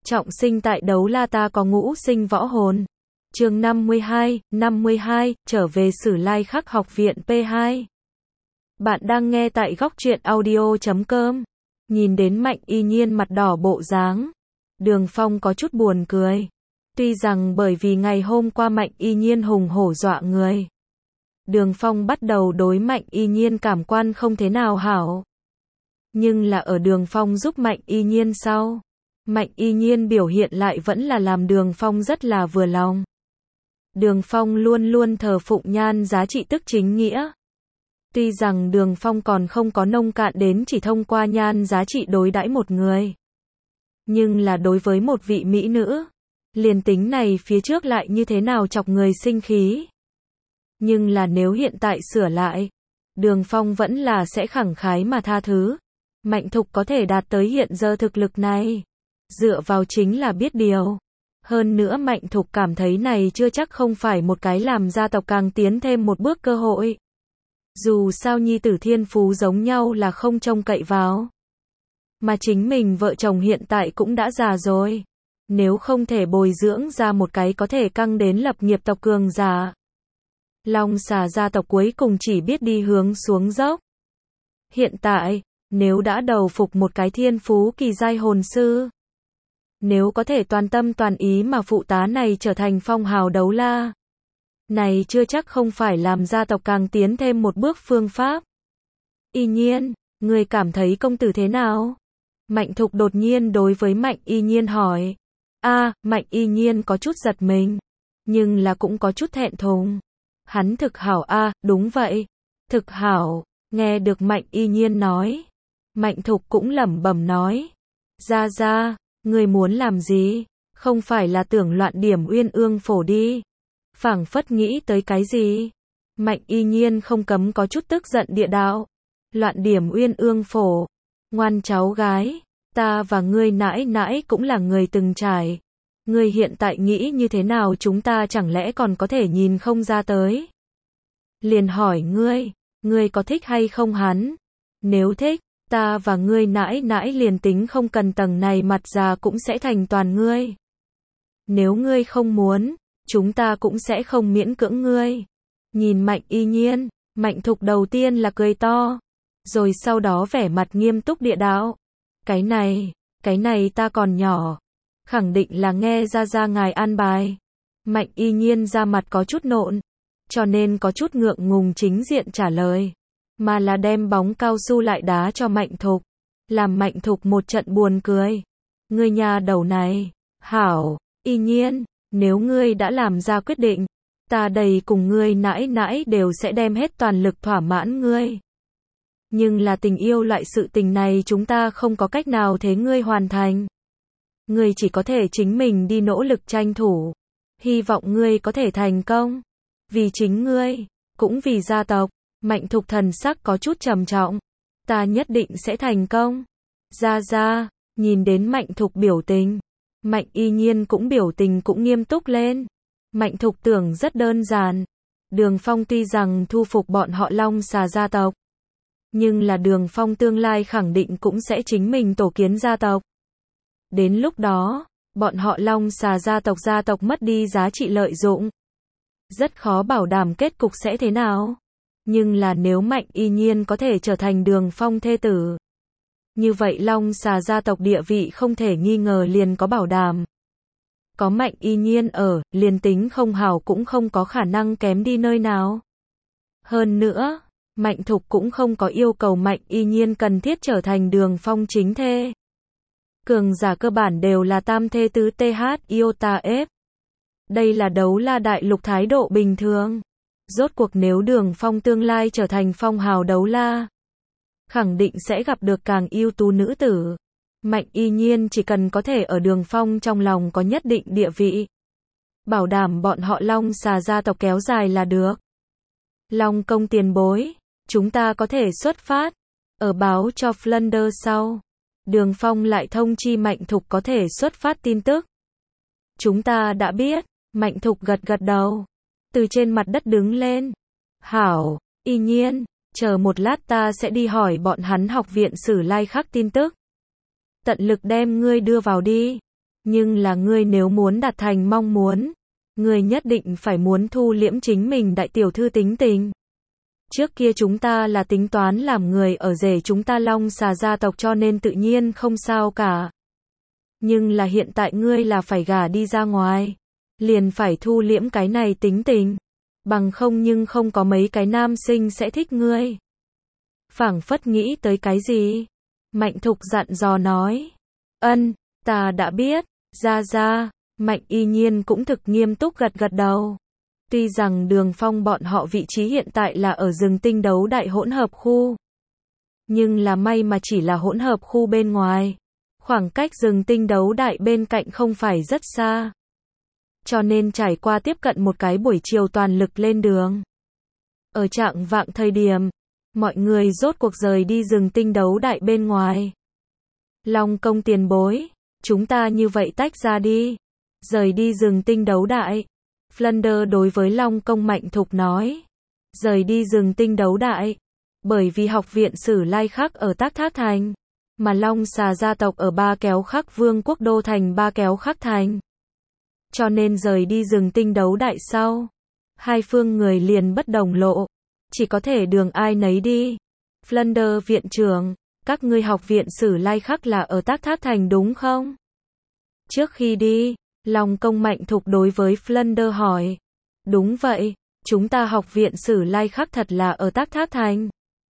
Trọng sinh tại Đấu La ta có ngũ sinh võ hồn. Chương 52, trở về Sử Lai Khắc học viện P2. Bạn đang nghe tại góc truyện audio.com. Nhìn đến Mạnh Y Nhiên mặt đỏ bộ dáng, Đường Phong có chút buồn cười. Tuy rằng bởi vì ngày hôm qua Mạnh Y Nhiên hùng hổ dọa người, Đường Phong bắt đầu đối Mạnh Y Nhiên cảm quan không thế nào hảo. Nhưng là ở Đường Phong giúp Mạnh Y Nhiên sau, Mạnh Y Nhiên biểu hiện lại vẫn là làm Đường Phong rất là vừa lòng. Đường Phong luôn luôn thờ phụng nhan giá trị tức chính nghĩa. Tuy rằng Đường Phong còn không có nông cạn đến chỉ thông qua nhan giá trị đối đãi một người, nhưng là đối với một vị mỹ nữ, liền tính này phía trước lại như thế nào chọc người sinh khí. Nhưng là nếu hiện tại sửa lại, Đường Phong vẫn là sẽ khẳng khái mà tha thứ. Mạnh Thục có thể đạt tới hiện giờ thực lực này, dựa vào chính là biết điều. Hơn nữa Mạnh Thục cảm thấy này chưa chắc không phải một cái làm gia tộc càng tiến thêm một bước cơ hội. Dù sao nhi tử thiên phú giống nhau là không trông cậy vào. Mà chính mình vợ chồng hiện tại cũng đã già rồi. Nếu không thể bồi dưỡng ra một cái có thể căng đến lập nghiệp tộc cường giả, Long Xà gia tộc cuối cùng chỉ biết đi hướng xuống dốc. Hiện tại, nếu đã đầu phục một cái thiên phú kỳ giai hồn sư, nếu có thể toàn tâm toàn ý mà phụ tá này trở thành phong hào đấu la, này chưa chắc không phải làm gia tộc càng tiến thêm một bước phương pháp. Y Nhiên, người cảm thấy công tử thế nào? Mạnh Thục đột nhiên đối với Mạnh Y Nhiên hỏi. Mạnh Y Nhiên có chút giật mình, nhưng là cũng có chút thẹn thùng. Hắn thực hảo đúng vậy, thực hảo. Nghe được Mạnh Y Nhiên nói, Mạnh Thục cũng lẩm bẩm nói. Ra, người muốn làm gì? Không phải là tưởng loạn điểm Uyên Ương Phổ đi? Phảng phất nghĩ tới cái gì? Mạnh Y Nhiên không cấm có chút tức giận địa đạo. Loạn điểm Uyên Ương Phổ? Ngoan cháu gái, ta và ngươi nãi nãi cũng là người từng trải. Ngươi hiện tại nghĩ như thế nào chúng ta chẳng lẽ còn có thể nhìn không ra tới? Liền hỏi ngươi có thích hay không hắn? Nếu thích, ta và ngươi nãi nãi liền tính không cần tầng này mặt già cũng sẽ thành toàn ngươi. Nếu ngươi không muốn, chúng ta cũng sẽ không miễn cưỡng ngươi. Nhìn Mạnh Y Nhiên, Mạnh Thục đầu tiên là cười to, rồi sau đó vẻ mặt nghiêm túc địa đạo. Cái này ta còn nhỏ, khẳng định là nghe ra ngài an bài. Mạnh Y Nhiên ra mặt có chút nộn, cho nên có chút ngượng ngùng chính diện trả lời, mà là đem bóng cao su lại đá cho Mạnh Thục, làm Mạnh Thục một trận buồn cười. Ngươi nhà đầu này, hảo, Y Nhiên, nếu ngươi đã làm ra quyết định, ta đầy cùng ngươi nãi nãi đều sẽ đem hết toàn lực thỏa mãn ngươi. Nhưng là tình yêu loại sự tình này chúng ta không có cách nào thế ngươi hoàn thành. Ngươi chỉ có thể chính mình đi nỗ lực tranh thủ. Hy vọng ngươi có thể thành công. Vì chính ngươi, cũng vì gia tộc. Mạnh Thục thần sắc có chút trầm trọng. Ta nhất định sẽ thành công. Ra, nhìn đến Mạnh Thục biểu tình, Mạnh Y Nhiên cũng biểu tình cũng nghiêm túc lên. Mạnh Thục tưởng rất đơn giản. Đường Phong tuy rằng thu phục bọn họ Long Xà gia tộc, nhưng là Đường Phong tương lai khẳng định cũng sẽ chính mình tổ kiến gia tộc. Đến lúc đó, bọn họ Long Xà gia tộc mất đi giá trị lợi dụng, rất khó bảo đảm kết cục sẽ thế nào. Nhưng là nếu Mạnh Y Nhiên có thể trở thành Đường Phong thê tử, như vậy Long Xà gia tộc địa vị không thể nghi ngờ liền có bảo đảm. Có Mạnh Y Nhiên ở, liền tính không hảo cũng không có khả năng kém đi nơi nào. Hơn nữa, Mạnh Thục cũng không có yêu cầu Mạnh Y Nhiên cần thiết trở thành Đường Phong chính thê. Cường giả cơ bản đều là tam thê tứ th iota f. Đây là Đấu La đại lục thái độ bình thường. Rốt cuộc nếu Đường Phong tương lai trở thành phong hào đấu la, khẳng định sẽ gặp được càng ưu tú nữ tử. Mạnh Y Nhiên chỉ cần có thể ở Đường Phong trong lòng có nhất định địa vị, bảo đảm bọn họ Long Xà gia tộc kéo dài là được. Long công tiền bối, chúng ta có thể xuất phát. Ở báo cho Flanders sau, Đường Phong lại thông chi Mạnh Thục có thể xuất phát tin tức. Chúng ta đã biết. Mạnh Thục gật đầu, từ trên mặt đất đứng lên. Hảo, Y Nhiên, chờ một lát ta sẽ đi hỏi bọn hắn học viện Sử Lai Khắc tin tức. Tận lực đem ngươi đưa vào đi. Nhưng là ngươi nếu muốn đạt thành mong muốn, ngươi nhất định phải muốn thu liễm chính mình đại tiểu thư tính tình. Trước kia chúng ta là tính toán làm người ở rể chúng ta Long Xà gia tộc cho nên tự nhiên không sao cả. Nhưng là hiện tại ngươi là phải gả đi ra ngoài, liền phải thu liễm cái này tính tình, bằng không nhưng không có mấy cái nam sinh sẽ thích ngươi. Phảng phất nghĩ tới cái gì? Mạnh Thục dặn dò nói. Ân, ta đã biết, ra. Mạnh Y Nhiên cũng thực nghiêm túc gật gật đầu. Tuy rằng Đường Phong bọn họ vị trí hiện tại là ở rừng tinh đấu đại hỗn hợp khu. Nhưng là may mà chỉ là hỗn hợp khu bên ngoài. Khoảng cách rừng tinh đấu đại bên cạnh không phải rất xa. Cho nên trải qua tiếp cận một cái buổi chiều toàn lực lên đường. Ở trạng vạng thời điểm, mọi người rốt cuộc rời đi rừng tinh đấu đại bên ngoài. Long Công tiền bối, chúng ta như vậy tách ra đi. Rời đi rừng tinh đấu đại. Flunder đối với Long Công Mạnh Thục nói. Rời đi rừng tinh đấu đại. Bởi vì học viện Sử Lai Khắc ở Tác Thác Thành. Mà Long Xà gia tộc ở Ba Kéo Khắc Vương quốc đô thành Ba Kéo Khắc Thành. Cho nên rời đi rừng tinh đấu đại sau. Hai phương người liền bất đồng lộ. Chỉ có thể đường ai nấy đi. Flunder viện trưởng, các ngươi học viện Sử Lai Khắc là ở Tác Thác Thành đúng không? Trước khi đi, Long Công Mạnh Thục đối với Flunder hỏi. Đúng vậy, chúng ta học viện Sử Lai Khắc thật là ở Tác Thác Thành.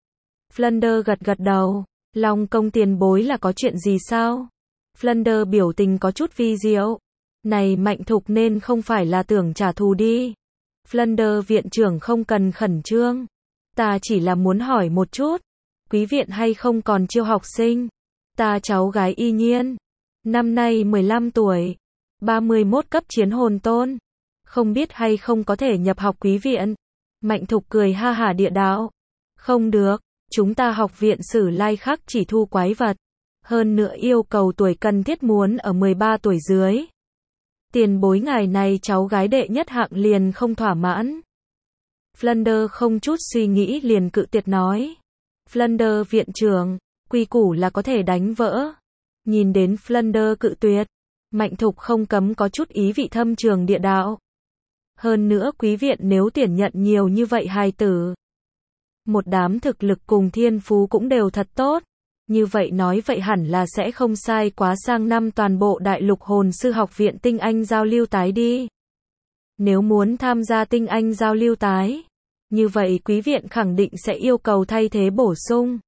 Flunder gật gật đầu. Long Công tiền bối là có chuyện gì sao? Flunder biểu tình có chút vi diệu. Này Mạnh Thục nên không phải là tưởng trả thù đi. Flunder viện trưởng không cần khẩn trương. Ta chỉ là muốn hỏi một chút. Quý viện hay không còn chiêu học sinh? Ta cháu gái Y Nhiên. Năm nay 15 tuổi. 31 cấp chiến hồn tôn. Không biết hay không có thể nhập học quý viện. Mạnh Thục cười ha hả địa đạo. Không được. Chúng ta học viện Sử Lai Khắc chỉ thu quái vật. Hơn nữa yêu cầu tuổi cần thiết muốn ở 13 tuổi dưới. Tiền bối ngài này cháu gái đệ nhất hạng liền không thỏa mãn. Flunder không chút suy nghĩ liền cự tuyệt nói. Flunder viện trưởng, quy củ là có thể đánh vỡ. Nhìn đến Flunder cự tuyệt, Mạnh Thục không cấm có chút ý vị thâm trường địa đạo. Hơn nữa quý viện nếu tuyển nhận nhiều như vậy hài tử. Một đám thực lực cùng thiên phú cũng đều thật tốt. Như vậy nói vậy hẳn là sẽ không sai quá sang năm toàn bộ đại lục hồn sư học viện tinh anh giao lưu tái đi. Nếu muốn tham gia tinh anh giao lưu tái, như vậy quý viện khẳng định sẽ yêu cầu thay thế bổ sung.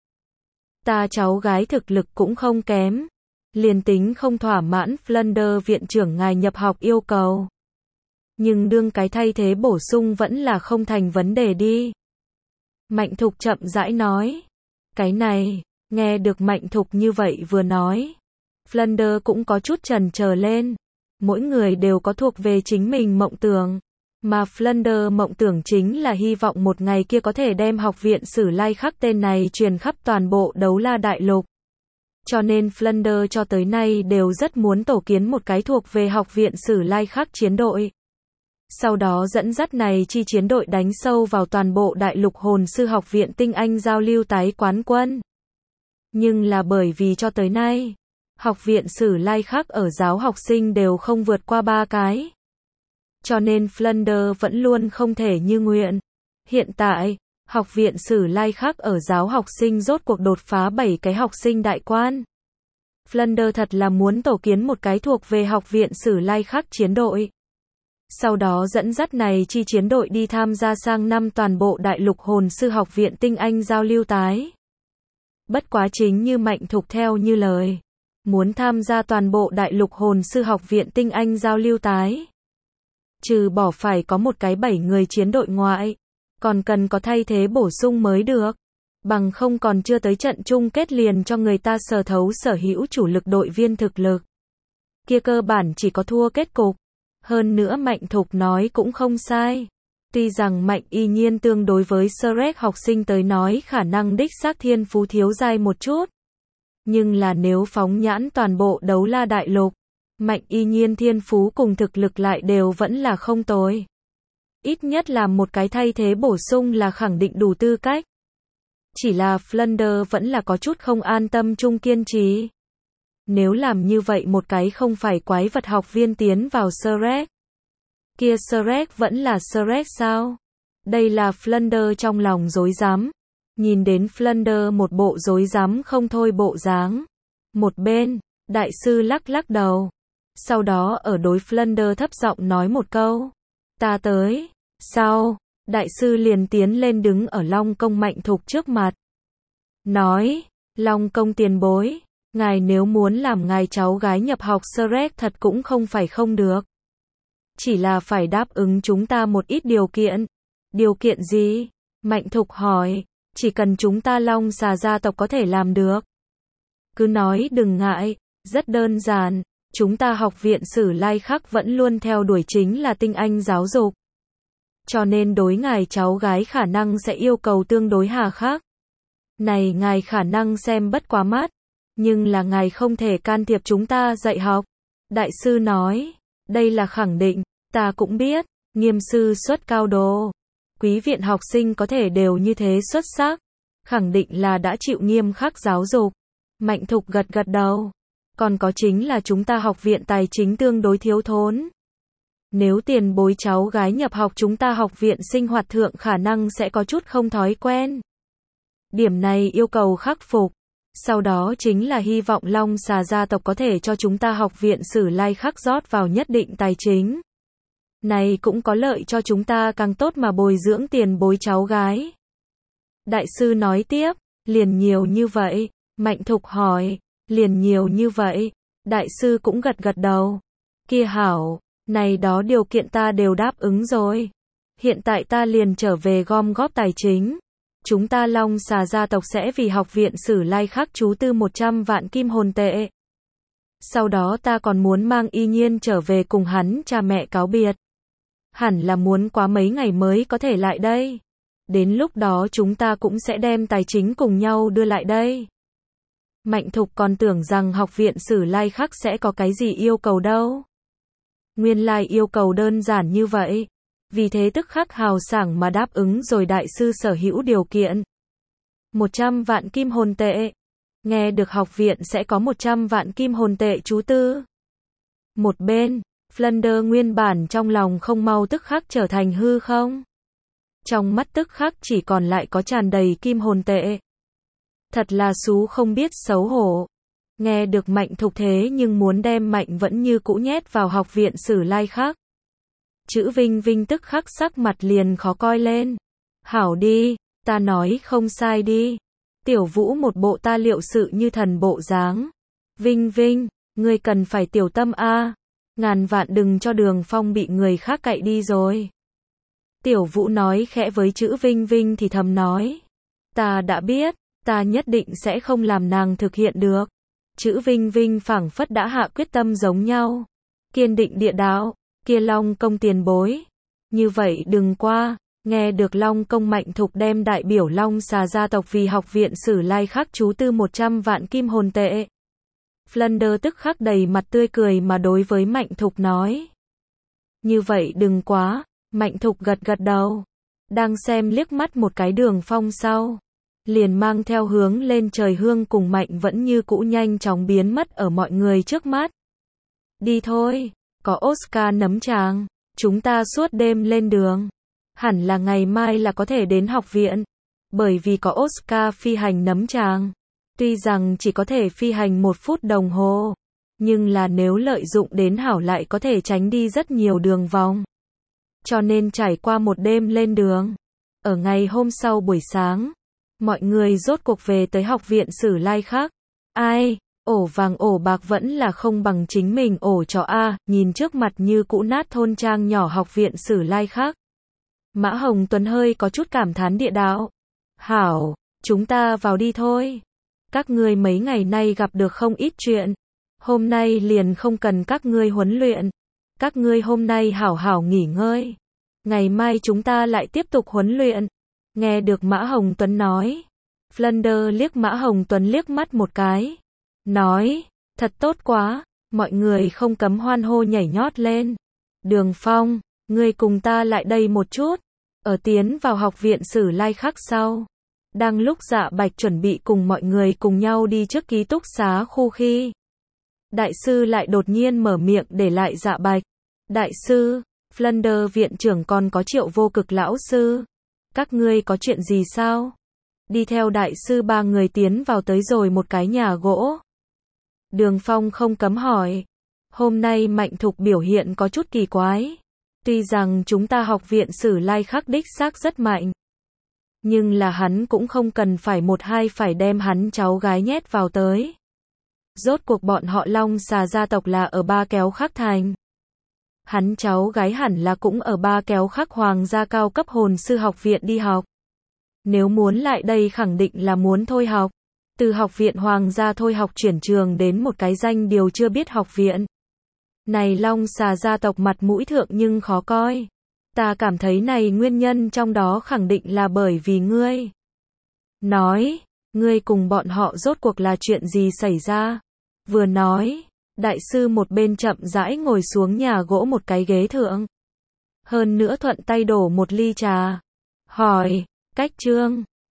Ta cháu gái thực lực cũng không kém. Liền tính không thỏa mãn Flunder viện trưởng ngài nhập học yêu cầu. Nhưng đương cái thay thế bổ sung vẫn là không thành vấn đề đi. Mạnh Thục chậm rãi nói. Cái này, nghe được Mạnh Thục như vậy vừa nói. Flunder cũng có chút chần chờ lên. Mỗi người đều có thuộc về chính mình mộng tưởng. Mà Flunder mộng tưởng chính là hy vọng một ngày kia có thể đem học viện Sử Lai Khắc tên này truyền khắp toàn bộ Đấu La Đại Lục. Cho nên Flunder cho tới nay đều rất muốn tổ kiến một cái thuộc về học viện Sử Lai Khắc chiến đội. Sau đó dẫn dắt này chi chiến đội đánh sâu vào toàn bộ đại lục hồn sư học viện tinh anh giao lưu tái quán quân. Nhưng là bởi vì cho tới nay, học viện Sử Lai Khắc ở giáo học sinh đều không vượt qua 3 cái. Cho nên Flunder vẫn luôn không thể như nguyện. Hiện tại, học viện Sử Lai Khắc ở giáo học sinh rốt cuộc đột phá 7 cái học sinh đại quan. Flunder thật là muốn tổ kiến một cái thuộc về học viện Sử Lai Khắc chiến đội. Sau đó dẫn dắt này chi chiến đội đi tham gia sang năm toàn bộ đại lục hồn sư học viện tinh anh giao lưu tái. Bất quá chính như Mạnh Thục theo như lời. Muốn tham gia toàn bộ đại lục hồn sư học viện tinh anh giao lưu tái. Trừ bỏ phải có một cái 7 người chiến đội ngoại. Còn cần có thay thế bổ sung mới được. Bằng không còn chưa tới trận chung kết liền cho người ta sở thấu sở hữu chủ lực đội viên thực lực. Kia cơ bản chỉ có thua kết cục. Hơn nữa Mạnh Thục nói cũng không sai. Tuy rằng Mạnh Y Nhiên tương đối với Shrek học sinh tới nói khả năng đích xác thiên phú thiếu dai một chút. Nhưng là nếu phóng nhãn toàn bộ Đấu La Đại Lục, Mạnh Y Nhiên thiên phú cùng thực lực lại đều vẫn là không tồi. Ít nhất là một cái thay thế bổ sung là khẳng định đủ tư cách. Chỉ là Flunder vẫn là có chút không an tâm chung kiên trì. Nếu làm như vậy một cái không phải quái vật học viên tiến vào Shrek. Kia Shrek vẫn là Shrek sao? Đây là Flounder trong lòng rối rắm. Nhìn đến Flounder một bộ rối rắm không thôi bộ dáng. Một bên, đại sư lắc lắc đầu. Sau đó ở đối Flounder thấp giọng nói một câu. Ta tới. Sau, đại sư liền tiến lên đứng ở Long Công Mạnh Thục trước mặt. Nói, Long Công tiền bối, ngài nếu muốn làm ngài cháu gái nhập học Shrek thật cũng không phải không được. Chỉ là phải đáp ứng chúng ta một ít điều kiện. Điều kiện gì? Mạnh Thục hỏi, chỉ cần chúng ta Long Xà gia tộc có thể làm được. Cứ nói đừng ngại, rất đơn giản, chúng ta học viện Sử Lai Khắc vẫn luôn theo đuổi chính là tinh anh giáo dục. Cho nên đối ngài cháu gái khả năng sẽ yêu cầu tương đối hà khắc. Này ngài khả năng xem bất quá mắt, nhưng là ngài không thể can thiệp chúng ta dạy học. Đại sư nói, đây là khẳng định, ta cũng biết, nghiêm sư xuất cao đồ. Quý viện học sinh có thể đều như thế xuất sắc, khẳng định là đã chịu nghiêm khắc giáo dục. Mạnh Thục gật gật đầu. Còn có chính là chúng ta học viện tài chính tương đối thiếu thốn. Nếu tiền bối cháu gái nhập học chúng ta học viện sinh hoạt thượng khả năng sẽ có chút không thói quen. Điểm này yêu cầu khắc phục. Sau đó chính là hy vọng Long Xà gia tộc có thể cho chúng ta học viện Sử Lai Khắc rót vào nhất định tài chính. Này cũng có lợi cho chúng ta càng tốt mà bồi dưỡng tiền bối cháu gái. Đại sư nói tiếp, liền nhiều như vậy. Mạnh Thục hỏi, liền nhiều như vậy. Đại sư cũng gật gật đầu. Kia hảo, này đó điều kiện ta đều đáp ứng rồi. Hiện tại ta liền trở về gom góp tài chính. Chúng ta Long Xà gia tộc sẽ vì học viện Sử Lai Khắc chú tư 100 vạn kim hồn tệ. Sau đó ta còn muốn mang Y Nhiên trở về cùng hắn cha mẹ cáo biệt. Hẳn là muốn quá mấy ngày mới có thể lại đây. Đến lúc đó chúng ta cũng sẽ đem tài chính cùng nhau đưa lại đây. Mạnh Thục còn tưởng rằng học viện Sử Lai Khắc sẽ có cái gì yêu cầu đâu. Nguyên lai yêu cầu đơn giản như vậy. Vì thế tức khắc hào sảng mà đáp ứng rồi đại sư sở hữu điều kiện. 100 vạn kim hồn tệ. Nghe được học viện sẽ có 100 vạn kim hồn tệ chú tư. Một bên, Flounder nguyên bản trong lòng không mau tức khắc trở thành hư không. Trong mắt tức khắc chỉ còn lại có tràn đầy kim hồn tệ. Thật là xú không biết xấu hổ. Nghe được Mạnh Thục thế nhưng muốn đem Mạnh vẫn như cũ nhét vào học viện Sử Lai Khắc. Chữ Vinh Vinh tức khắc sắc mặt liền khó coi lên. Hảo đi, ta nói không sai đi. Tiểu Vũ một bộ ta liệu sự như thần bộ dáng. Vinh Vinh, ngươi cần phải tiểu tâm a. Ngàn vạn đừng cho Đường Phong bị người khác cậy đi rồi. Tiểu Vũ nói khẽ với chữ Vinh Vinh thì thầm nói. Ta đã biết, ta nhất định sẽ không làm nàng thực hiện được. Chữ Vinh Vinh phảng phất đã hạ quyết tâm giống nhau. Kiên định địa đạo, kia Long Công tiền bối. Như vậy đừng qua, nghe được Long Công Mạnh Thục đem đại biểu Long Xà gia tộc vì học viện Sử Lai Khắc chú tư 100 vạn kim hồn tệ. Flounder tức khắc đầy mặt tươi cười mà đối với Mạnh Thục nói. Như vậy đừng quá, Mạnh Thục gật gật đầu. Đang xem liếc mắt một cái Đường Phong sau. Liền mang theo hướng lên trời hương cùng Mạnh vẫn như cũ nhanh chóng biến mất ở mọi người trước mắt. Đi thôi, có Oscar nấm tràng, chúng ta suốt đêm lên đường. Hẳn là ngày mai là có thể đến học viện. Bởi vì có Oscar phi hành nấm tràng. Tuy rằng chỉ có thể phi hành 1 phút đồng hồ. Nhưng là nếu lợi dụng đến hảo lại có thể tránh đi rất nhiều đường vòng. Cho nên trải qua một đêm lên đường. Ở ngày hôm sau buổi sáng. Mọi người rốt cuộc về tới học viện Sử Lai Khắc. Ai, ổ vàng ổ bạc vẫn là không bằng chính mình ổ chó A, nhìn trước mặt như cũ nát thôn trang nhỏ học viện Sử Lai Khắc. Mã Hồng Tuấn hơi có chút cảm thán địa đạo. Hảo, chúng ta vào đi thôi. Các ngươi mấy ngày nay gặp được không ít chuyện. Hôm nay liền không cần các ngươi huấn luyện. Các ngươi hôm nay hảo hảo nghỉ ngơi. Ngày mai chúng ta lại tiếp tục huấn luyện. Nghe được Mã Hồng Tuấn nói. Flounder liếc Mã Hồng Tuấn liếc mắt một cái. Nói, thật tốt quá. Mọi người không cấm hoan hô nhảy nhót lên. Đường Phong, ngươi cùng ta lại đây một chút. Ở tiến vào học viện Sử Lai Khắc sau. Đang lúc Dạ Bạch chuẩn bị cùng mọi người cùng nhau đi trước ký túc xá khu khi. Đại sư lại đột nhiên mở miệng để lại Dạ Bạch. Đại sư, Flunder viện trưởng còn có Triệu Vô Cực lão sư. Các ngươi có chuyện gì sao? Đi theo đại sư ba người tiến vào tới rồi một cái nhà gỗ. Đường Phong không cấm hỏi. Hôm nay Mạnh Thục biểu hiện có chút kỳ quái. Tuy rằng chúng ta học viện Sử Lai Khắc đích xác rất mạnh. Nhưng là hắn cũng không cần phải một hai phải đem hắn cháu gái nhét vào tới. Rốt cuộc bọn họ Long Xà gia tộc là ở Ba Kéo Khắc thành. Hắn cháu gái hẳn là cũng ở Ba Kéo Khắc Hoàng gia cao cấp hồn sư học viện đi học. Nếu muốn lại đây khẳng định là muốn thôi học. Từ học viện Hoàng gia thôi học chuyển trường đến một cái danh điều chưa biết học viện. Này Long Xà gia tộc mặt mũi thượng nhưng khó coi. Ta cảm thấy này nguyên nhân trong đó khẳng định là bởi vì ngươi. Nói, ngươi cùng bọn họ rốt cuộc là chuyện gì xảy ra? Vừa nói, đại sư một bên chậm rãi ngồi xuống nhà gỗ một cái ghế thượng. Hơn nữa thuận tay đổ một ly trà. Hỏi, Cách Trương,